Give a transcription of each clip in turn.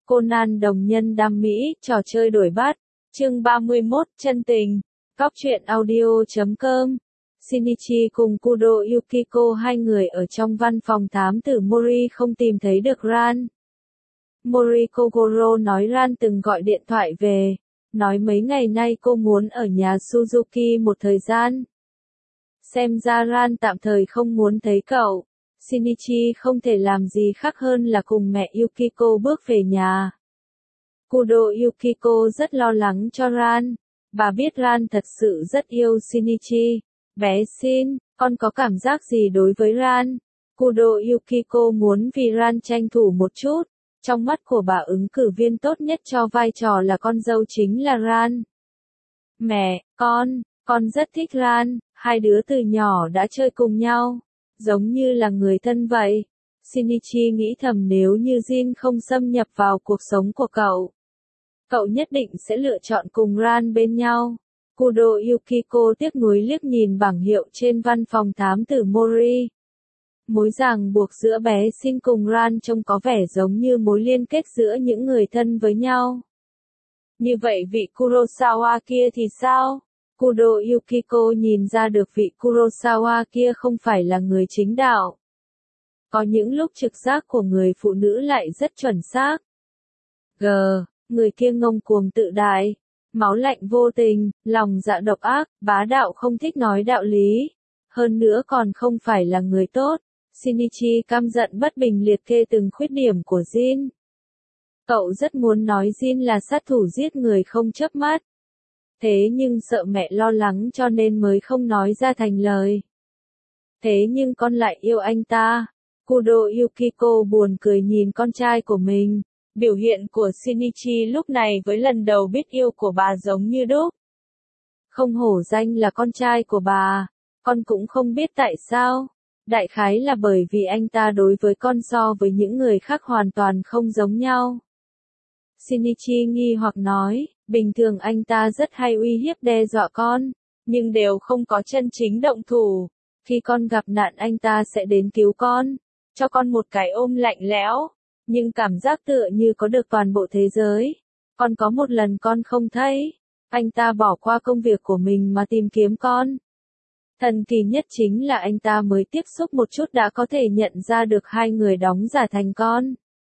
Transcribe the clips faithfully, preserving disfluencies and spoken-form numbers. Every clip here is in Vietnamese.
Conan đồng nhân đam mỹ, trò chơi đổi bát. Chương ba mươi mốt, chân tình. Cóc truyện audio chấm com. Shinichi cùng Kudo Yukiko hai người ở trong văn phòng thám tử Mori không tìm thấy được Ran. Mori Kogoro nói Ran từng gọi điện thoại về, nói mấy ngày nay cô muốn ở nhà Suzuki một thời gian. Xem ra Ran tạm thời không muốn thấy cậu. Shinichi không thể làm gì khác hơn là cùng mẹ Yukiko bước về nhà. Kudo Yukiko rất lo lắng cho Ran. Bà biết Ran thật sự rất yêu Shinichi. Bé Shin, con có cảm giác gì đối với Ran? Kudo Yukiko muốn vì Ran tranh thủ một chút. Trong mắt của bà ứng cử viên tốt nhất cho vai trò là con dâu chính là Ran. Mẹ, con, con rất thích Ran, hai đứa từ nhỏ đã chơi cùng nhau, giống như là người thân vậy. Shinichi nghĩ thầm nếu như Jin không xâm nhập vào cuộc sống của cậu, cậu nhất định sẽ lựa chọn cùng Ran bên nhau. Kudo Yukiko tiếc nuối liếc nhìn bảng hiệu trên văn phòng thám tử Mori. Mối ràng buộc giữa bé Shin cùng Ran trông có vẻ giống như mối liên kết giữa những người thân với nhau. Như vậy vị Kurosawa kia thì sao? Kudo Yukiko nhìn ra được vị Kurosawa kia không phải là người chính đạo. Có những lúc trực giác của người phụ nữ lại rất chuẩn xác. G. Người kia ngông cuồng tự đại, máu lạnh vô tình, lòng dạ độc ác, bá đạo không thích nói đạo lý. Hơn nữa còn không phải là người tốt. Shinichi căm giận bất bình liệt kê từng khuyết điểm của Jin. Cậu rất muốn nói Jin là sát thủ giết người không chớp mắt. Thế nhưng sợ mẹ lo lắng cho nên mới không nói ra thành lời. Thế nhưng con lại yêu anh ta. Kudo Yukiko buồn cười nhìn con trai của mình. Biểu hiện của Shinichi lúc này với lần đầu biết yêu của bà giống như đúc. Không hổ danh là con trai của bà. Con cũng không biết tại sao. Đại khái là bởi vì anh ta đối với con so với những người khác hoàn toàn không giống nhau. Shinichi nghi hoặc nói, bình thường anh ta rất hay uy hiếp đe dọa con, nhưng đều không có chân chính động thủ. Khi con gặp nạn anh ta sẽ đến cứu con, cho con một cái ôm lạnh lẽo, nhưng cảm giác tựa như có được toàn bộ thế giới. Con có một lần con không thấy, anh ta bỏ qua công việc của mình mà tìm kiếm con. Thần kỳ nhất chính là anh ta mới tiếp xúc một chút đã có thể nhận ra được hai người đóng giả thành con.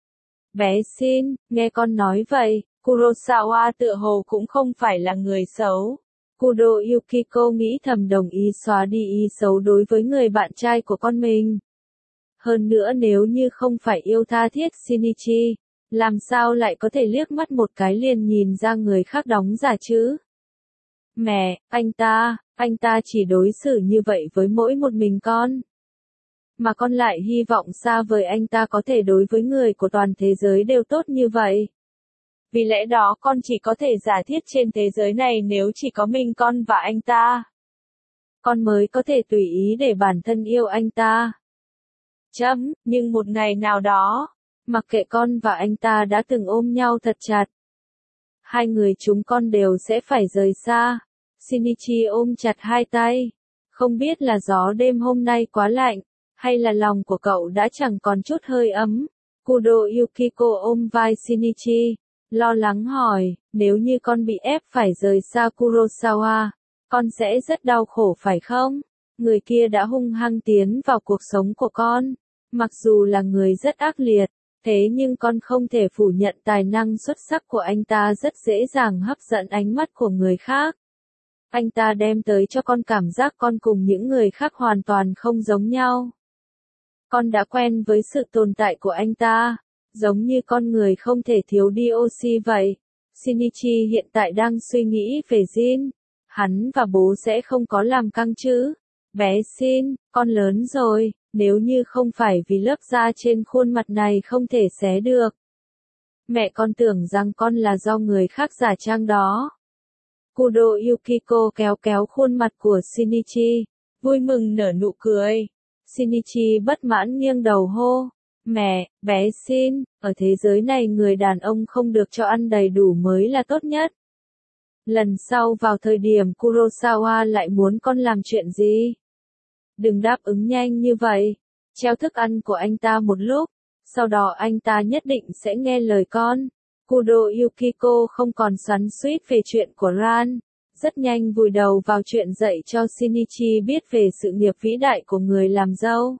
Bé Shin, nghe con nói vậy, Kurosawa tựa hồ cũng không phải là người xấu. Kudo Yukiko nghĩ thầm đồng ý xóa đi ý xấu đối với người bạn trai của con mình. Hơn nữa nếu như không phải yêu tha thiết Shinichi, làm sao lại có thể liếc mắt một cái liền nhìn ra người khác đóng giả chứ? Mẹ, anh ta, anh ta chỉ đối xử như vậy với mỗi một mình con. Mà con lại hy vọng xa vời anh ta có thể đối với người của toàn thế giới đều tốt như vậy. Vì lẽ đó con chỉ có thể giả thiết trên thế giới này nếu chỉ có mình con và anh ta. Con mới có thể tùy ý để bản thân yêu anh ta. Chấm, nhưng một ngày nào đó, mặc kệ con và anh ta đã từng ôm nhau thật chặt. Hai người chúng con đều sẽ phải rời xa. Shinichi ôm chặt hai tay. Không biết là gió đêm hôm nay quá lạnh, hay là lòng của cậu đã chẳng còn chút hơi ấm. Kudo Yukiko ôm vai Shinichi, lo lắng hỏi, nếu như con bị ép phải rời xa Kurosawa, con sẽ rất đau khổ phải không? Người kia đã hung hăng tiến vào cuộc sống của con, mặc dù là người rất ác liệt, thế nhưng con không thể phủ nhận tài năng xuất sắc của anh ta rất dễ dàng hấp dẫn ánh mắt của người khác. Anh ta đem tới cho con cảm giác con cùng những người khác hoàn toàn không giống nhau. Con đã quen với sự tồn tại của anh ta, giống như con người không thể thiếu đi oxy vậy. Shinichi hiện tại đang suy nghĩ về Jin. Hắn và bố sẽ không có làm căng chứ. Bé Shin, con lớn rồi, nếu như không phải vì lớp da trên khuôn mặt này không thể xé được. Mẹ con tưởng rằng con là do người khác giả trang đó. Kudo Yukiko kéo kéo khuôn mặt của Shinichi, vui mừng nở nụ cười. Shinichi bất mãn nghiêng đầu hô, mẹ, bé Shin, ở thế giới này người đàn ông không được cho ăn đầy đủ mới là tốt nhất. Lần sau vào thời điểm Kurosawa lại muốn con làm chuyện gì? Đừng đáp ứng nhanh như vậy, treo thức ăn của anh ta một lúc, sau đó anh ta nhất định sẽ nghe lời con. Kudo Yukiko không còn xoắn xuýt về chuyện của Ran, rất nhanh vùi đầu vào chuyện dạy cho Shinichi biết về sự nghiệp vĩ đại của người làm dâu.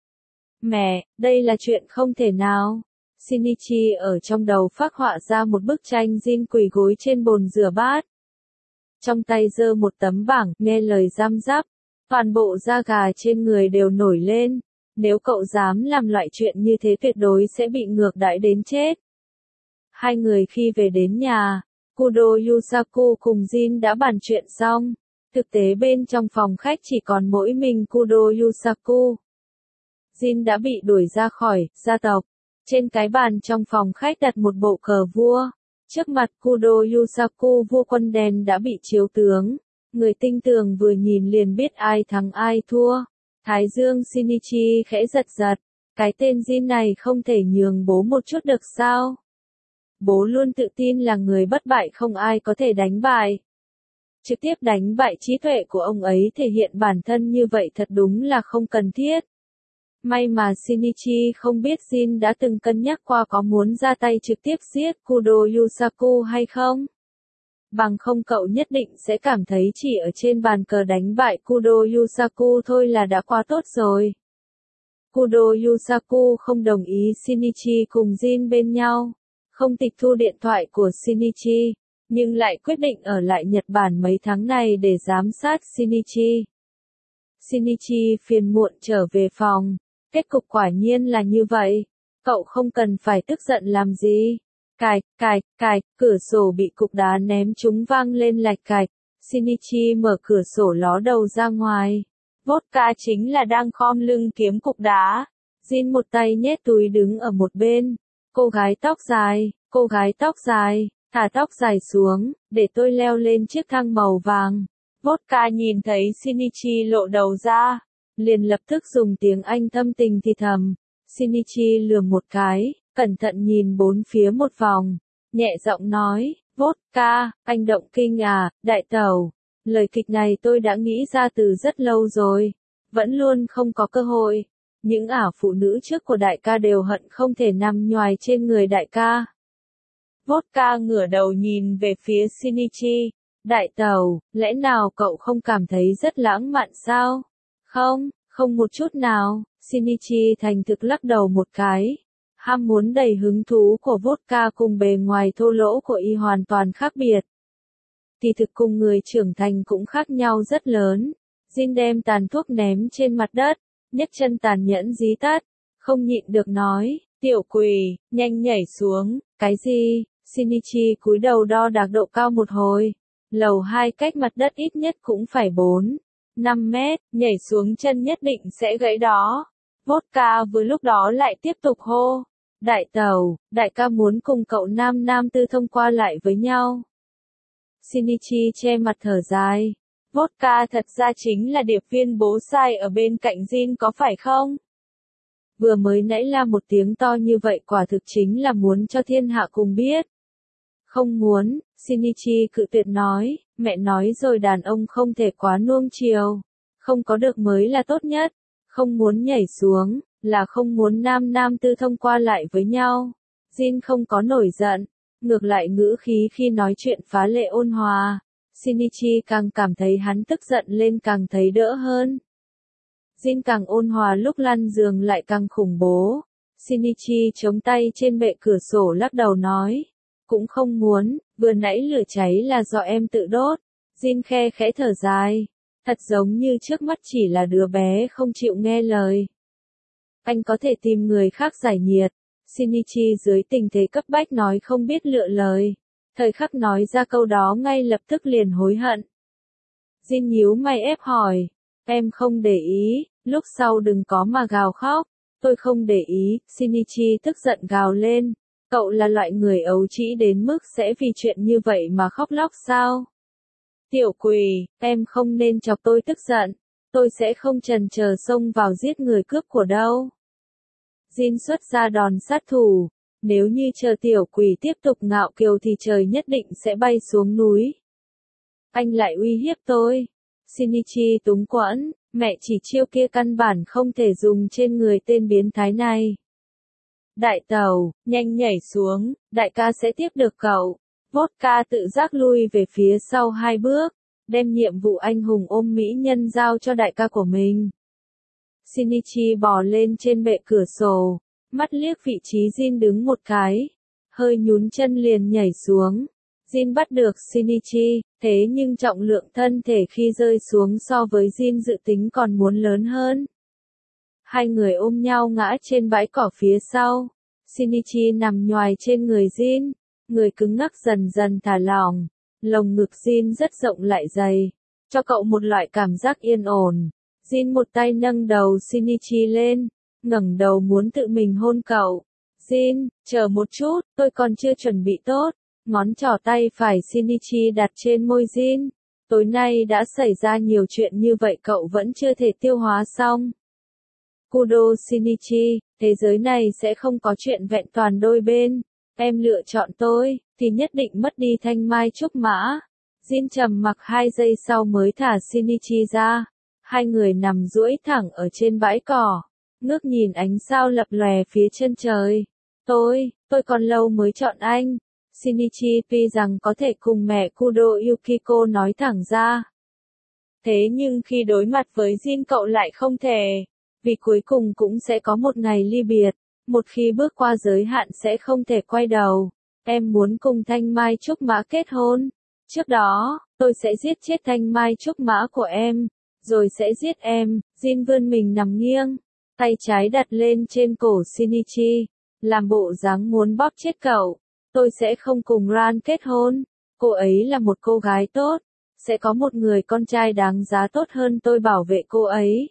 Mẹ, đây là chuyện không thể nào. Shinichi ở trong đầu phác họa ra một bức tranh Jin quỳ gối trên bồn rửa bát. Trong tay giơ một tấm bảng, nghe lời giam giáp. Toàn bộ da gà trên người đều nổi lên. Nếu cậu dám làm loại chuyện như thế tuyệt đối sẽ bị ngược đãi đến chết. Hai người khi về đến nhà, Kudo Yusaku cùng Jin đã bàn chuyện xong. Thực tế bên trong phòng khách chỉ còn mỗi mình Kudo Yusaku. Jin đã bị đuổi ra khỏi gia tộc. Trên cái bàn trong phòng khách đặt một bộ cờ vua. Trước mặt Kudo Yusaku vua quân đen đã bị chiếu tướng. Người tinh tường vừa nhìn liền biết ai thắng ai thua. Thái dương Shinichi khẽ giật giật. Cái tên Jin này không thể nhường bố một chút được sao? Bố luôn tự tin là người bất bại không ai có thể đánh bại. Trực tiếp đánh bại trí tuệ của ông ấy thể hiện bản thân như vậy thật đúng là không cần thiết. May mà Shinichi không biết Jin đã từng cân nhắc qua có muốn ra tay trực tiếp giết Kudo Yusaku hay không. Bằng không cậu nhất định sẽ cảm thấy chỉ ở trên bàn cờ đánh bại Kudo Yusaku thôi là đã quá tốt rồi. Kudo Yusaku không đồng ý Shinichi cùng Jin bên nhau, không tịch thu điện thoại của Shinichi, nhưng lại quyết định ở lại Nhật Bản mấy tháng này để giám sát Shinichi. Shinichi phiền muộn trở về phòng, kết cục quả nhiên là như vậy, cậu không cần phải tức giận làm gì. Cạch, cạch, cạch, cửa sổ bị cục đá ném trúng vang lên lạch cạch, Shinichi mở cửa sổ ló đầu ra ngoài. Vodka chính là đang khom lưng kiếm cục đá. Jin một tay nhét túi đứng ở một bên. Cô gái tóc dài, cô gái tóc dài, thả tóc dài xuống, để tôi leo lên chiếc thang màu vàng. Vodka nhìn thấy Shinichi lộ đầu ra, liền lập tức dùng tiếng Anh thâm tình thì thầm. Shinichi lườm một cái, cẩn thận nhìn bốn phía một vòng, nhẹ giọng nói, Vodka, anh động kinh à, đại tẩu. Lời kịch này tôi đã nghĩ ra từ rất lâu rồi, vẫn luôn không có cơ hội. Những ả phụ nữ trước của đại ca đều hận không thể nằm nhoài trên người đại ca. Vodka ngửa đầu nhìn về phía Shinichi. Đại tẩu, lẽ nào cậu không cảm thấy rất lãng mạn sao? Không, không một chút nào. Shinichi thành thực lắc đầu một cái. Ham muốn đầy hứng thú của Vodka cùng bề ngoài thô lỗ của y hoàn toàn khác biệt. Thì thực cùng người trưởng thành cũng khác nhau rất lớn. Jin đem tàn thuốc ném trên mặt đất, nhấc chân tàn nhẫn dí tắt, không nhịn được nói, tiểu quỷ, nhanh nhảy xuống, cái gì? Shinichi cúi đầu đo đạc độ cao một hồi, lầu hai cách mặt đất ít nhất cũng phải bốn, năm mét, nhảy xuống chân nhất định sẽ gãy đó. Vodka vừa lúc đó lại tiếp tục hô, đại tẩu, đại ca muốn cùng cậu nam nam tư thông qua lại với nhau. Shinichi che mặt thở dài. Vodka thật ra chính là điệp viên bố sai ở bên cạnh Jin có phải không? Vừa mới nãy la một tiếng to như vậy quả thực chính là muốn cho thiên hạ cùng biết. Không muốn, Shinichi cự tuyệt nói, mẹ nói rồi đàn ông không thể quá nuông chiều. Không có được mới là tốt nhất. Không muốn nhảy xuống, là không muốn nam nam tư thông qua lại với nhau. Jin không có nổi giận, ngược lại ngữ khí khi nói chuyện phá lệ ôn hòa. Shinichi càng cảm thấy hắn tức giận lên càng thấy đỡ hơn. Jin càng ôn hòa lúc lăn giường lại càng khủng bố. Shinichi chống tay trên bệ cửa sổ lắc đầu nói. Cũng không muốn, vừa nãy lửa cháy là do em tự đốt. Jin khe khẽ thở dài. Thật giống như trước mắt chỉ là đứa bé không chịu nghe lời. Anh có thể tìm người khác giải nhiệt. Shinichi dưới tình thế cấp bách nói không biết lựa lời. Thời khắc nói ra câu đó ngay lập tức liền hối hận. Jin nhíu mày ép hỏi. Em không để ý, lúc sau đừng có mà gào khóc. Tôi không để ý, Shinichi tức giận gào lên. Cậu là loại người ấu trĩ đến mức sẽ vì chuyện như vậy mà khóc lóc sao? Tiểu quỷ, em không nên chọc tôi tức giận. Tôi sẽ không chần chờ xông vào giết người cướp của đâu. Jin xuất ra đòn sát thủ. Nếu như chờ tiểu quỷ tiếp tục ngạo kiều thì trời nhất định sẽ bay xuống núi. Anh lại uy hiếp tôi. Shinichi túng quẫn, mẹ chỉ chiêu kia căn bản không thể dùng trên người tên biến thái này. Đại tàu, nhanh nhảy xuống, đại ca sẽ tiếp được cậu. Vodka tự giác lui về phía sau hai bước, đem nhiệm vụ anh hùng ôm mỹ nhân giao cho đại ca của mình. Shinichi bò lên trên bệ cửa sổ, mắt liếc vị trí Jin đứng một cái, hơi nhún chân liền nhảy xuống. Jin bắt được Shinichi, thế nhưng trọng lượng thân thể khi rơi xuống so với Jin dự tính còn muốn lớn hơn. Hai người ôm nhau ngã trên bãi cỏ phía sau. Shinichi nằm nhoài trên người Jin, người cứng ngắc dần dần thả lỏng, lồng ngực Jin rất rộng lại dày, cho cậu một loại cảm giác yên ổn. Jin một tay nâng đầu Shinichi lên, ngẩng đầu muốn tự mình hôn cậu. Jin, chờ một chút, tôi còn chưa chuẩn bị tốt. Ngón trỏ tay phải Shinichi đặt trên môi Jin. Tối nay đã xảy ra nhiều chuyện như vậy cậu vẫn chưa thể tiêu hóa xong. Kudo Shinichi, thế giới này sẽ không có chuyện vẹn toàn đôi bên. Em lựa chọn tôi, thì nhất định mất đi thanh mai trúc mã. Jin trầm mặc hai giây sau mới thả Shinichi ra. Hai người nằm duỗi thẳng ở trên bãi cỏ, ngước nhìn ánh sao lập lòe phía chân trời. Tôi, tôi còn lâu mới chọn anh. Shinichi tuy rằng có thể cùng mẹ Kudo Yukiko nói thẳng ra. Thế nhưng khi đối mặt với Jin cậu lại không thể, vì cuối cùng cũng sẽ có một ngày ly biệt, một khi bước qua giới hạn sẽ không thể quay đầu. Em muốn cùng Thanh Mai Trúc Mã kết hôn. Trước đó, tôi sẽ giết chết Thanh Mai Trúc Mã của em, rồi sẽ giết em. Jin vươn mình nằm nghiêng, tay trái đặt lên trên cổ Shinichi, làm bộ dáng muốn bóp chết cậu. Tôi sẽ không cùng Ran kết hôn. Cô ấy là một cô gái tốt, sẽ có một người con trai đáng giá tốt hơn tôi bảo vệ cô ấy.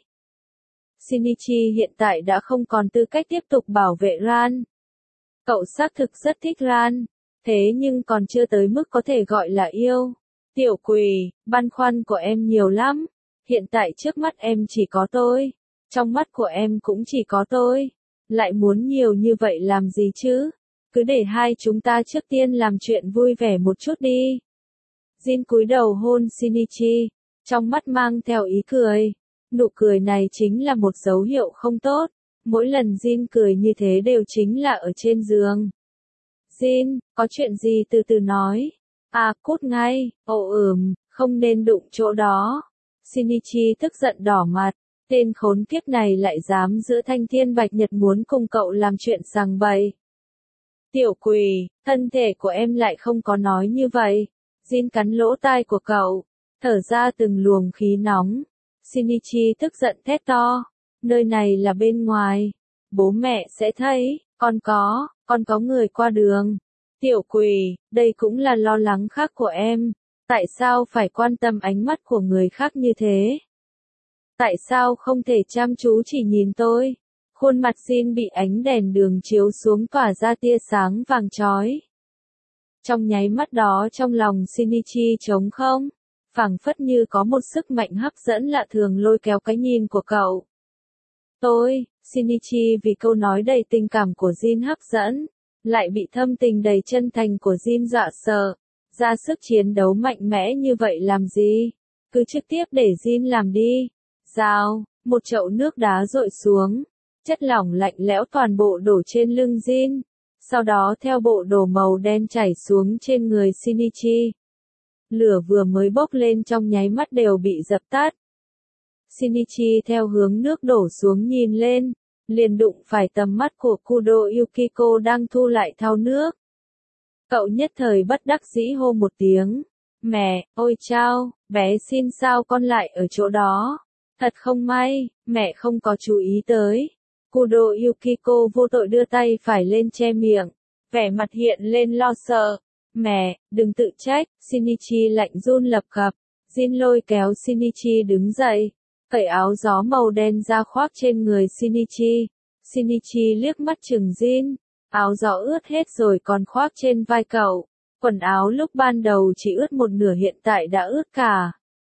Shinichi hiện tại đã không còn tư cách tiếp tục bảo vệ Ran. Cậu xác thực rất thích Ran, thế nhưng còn chưa tới mức có thể gọi là yêu. Tiểu quỷ, băn khoăn của em nhiều lắm. Hiện tại trước mắt em chỉ có tôi, trong mắt của em cũng chỉ có tôi. Lại muốn nhiều như vậy làm gì chứ? Cứ để hai chúng ta trước tiên làm chuyện vui vẻ một chút đi. Jin cúi đầu hôn Shinichi, trong mắt mang theo ý cười. Nụ cười này chính là một dấu hiệu không tốt. Mỗi lần Jin cười như thế đều chính là ở trên giường. Jin, có chuyện gì từ từ nói. À, cút ngay, ồ ừm, không nên đụng chỗ đó. Shinichi tức giận đỏ mặt. Tên khốn kiếp này lại dám giữa thanh thiên bạch nhật muốn cùng cậu làm chuyện sằng bậy. Tiểu quỷ, thân thể của em lại không có nói như vậy. Jin cắn lỗ tai của cậu, thở ra từng luồng khí nóng. Shinichi tức giận thét to. Nơi này là bên ngoài. Bố mẹ sẽ thấy, con có, con có người qua đường. Tiểu quỷ, đây cũng là lo lắng khác của em. Tại sao phải quan tâm ánh mắt của người khác như thế? Tại sao không thể chăm chú chỉ nhìn tôi? Khuôn mặt Jin bị ánh đèn đường chiếu xuống tỏa ra tia sáng vàng chói. Trong nháy mắt đó trong lòng Shinichi trống không, phảng phất như có một sức mạnh hấp dẫn lạ thường lôi kéo cái nhìn của cậu. Tôi, Shinichi vì câu nói đầy tình cảm của Jin hấp dẫn, lại bị thâm tình đầy chân thành của Jin dọa sợ, ra sức chiến đấu mạnh mẽ như vậy làm gì? Cứ trực tiếp để Jin làm đi. Rào, một chậu nước đá rội xuống. Chất lỏng lạnh lẽo toàn bộ đổ trên lưng Jin, sau đó theo bộ đồ màu đen chảy xuống trên người Shinichi. Lửa vừa mới bốc lên trong nháy mắt đều bị dập tắt. Shinichi theo hướng nước đổ xuống nhìn lên, liền đụng phải tầm mắt của Kudo Yukiko đang thu lại thau nước. Cậu nhất thời bất đắc dĩ hô một tiếng. Mẹ, ôi chao, bé xin sao con lại ở chỗ đó? Thật không may, mẹ không có chú ý tới. Kudo Yukiko vô tội đưa tay phải lên che miệng, vẻ mặt hiện lên lo sợ. Mẹ, đừng tự trách. Shinichi lạnh run lập cập. Jin lôi kéo Shinichi đứng dậy, cởi áo gió màu đen ra khoác trên người Shinichi. Shinichi liếc mắt chừng Jin, áo gió ướt hết rồi còn khoác trên vai cậu. Quần áo lúc ban đầu chỉ ướt một nửa hiện tại đã ướt cả.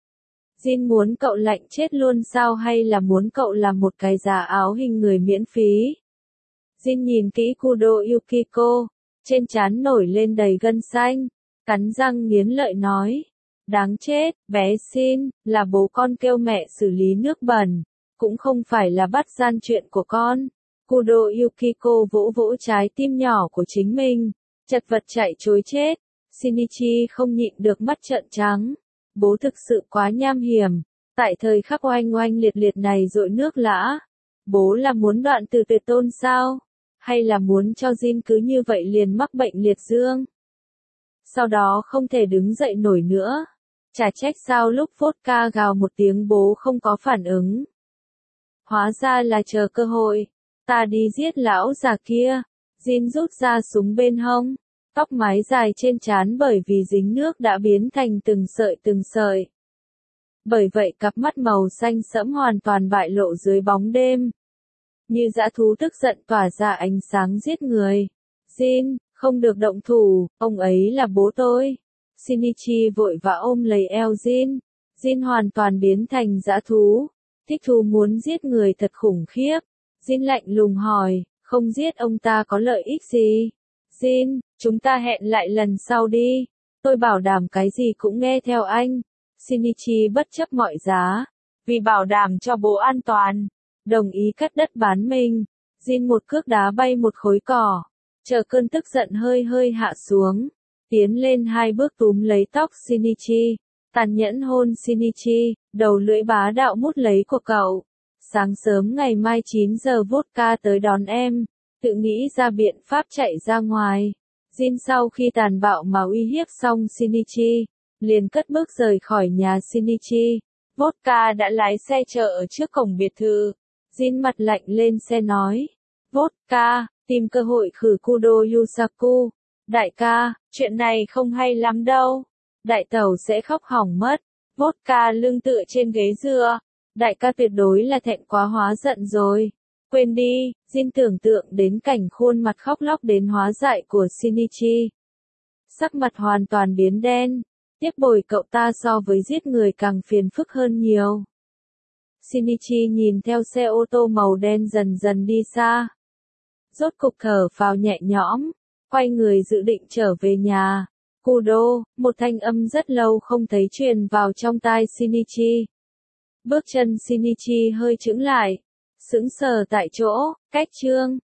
Jin muốn cậu lạnh chết luôn sao hay là muốn cậu làm một cái giá áo hình người miễn phí? Jin nhìn kỹ Kudo Yukiko, trên trán nổi lên đầy gân xanh, cắn răng nghiến lợi nói. Đáng chết, bé xin, là bố con kêu mẹ xử lý nước bẩn, cũng không phải là bắt gian chuyện của con. Kudo Yukiko vỗ vỗ trái tim nhỏ của chính mình, chật vật chạy trối chết. Shinichi không nhịn được mắt trợn trắng. Bố thực sự quá nham hiểm. Tại thời khắc oanh oanh liệt liệt này dội nước lã. Bố là muốn đoạn từ tuyệt tôn sao? Hay là muốn cho Jin cứ như vậy liền mắc bệnh liệt dương? Sau đó không thể đứng dậy nổi nữa. Chả trách sao lúc vodka gào một tiếng bố không có phản ứng. Hóa ra là chờ cơ hội. Ta đi giết lão già kia. Jin rút ra súng bên hông. Tóc mái dài trên trán bởi vì dính nước đã biến thành từng sợi từng sợi. Bởi vậy cặp mắt màu xanh sẫm hoàn toàn bại lộ dưới bóng đêm. Như dã thú tức giận tỏa ra ánh sáng giết người. Jin, không được động thủ, ông ấy là bố tôi. Shinichi vội vã ôm lấy eo Jin. Jin hoàn toàn biến thành dã thú. Thích thú muốn giết người thật khủng khiếp. Jin lạnh lùng hỏi, không giết ông ta có lợi ích gì? Jin, chúng ta hẹn lại lần sau đi. Tôi bảo đảm cái gì cũng nghe theo anh. Shinichi bất chấp mọi giá. Vì bảo đảm cho bố an toàn. Đồng ý cắt đất bán mình. Jin một cước đá bay một khối cỏ. Chờ cơn tức giận hơi hơi hạ xuống. Tiến lên hai bước túm lấy tóc Shinichi. Tàn nhẫn hôn Shinichi. Đầu lưỡi bá đạo mút lấy của cậu. Sáng sớm ngày mai chín giờ vodka tới đón em. Tự nghĩ ra biện pháp chạy ra ngoài. Jin sau khi tàn bạo mà uy hiếp xong Shinichi, liền cất bước rời khỏi nhà Shinichi. Vodka đã lái xe chờ ở trước cổng biệt thự. Jin mặt lạnh lên xe nói. Vodka, tìm cơ hội khử Kudo Yusaku. Đại ca, chuyện này không hay lắm đâu. Đại tẩu sẽ khóc hỏng mất. Vodka lưng tựa trên ghế dựa. Đại ca tuyệt đối là thẹn quá hóa giận rồi. Quên đi, Jin tưởng tượng đến cảnh khuôn mặt khóc lóc đến hóa dại của Shinichi. Sắc mặt hoàn toàn biến đen. Tiếp bồi cậu ta so với giết người càng phiền phức hơn nhiều. Shinichi nhìn theo xe ô tô màu đen dần dần đi xa. Rốt cục thở phào nhẹ nhõm, quay người dự định trở về nhà. Kudo, một thanh âm rất lâu không thấy truyền vào trong tai Shinichi. Bước chân Shinichi hơi chững lại. Sững sờ tại chỗ, cách chương.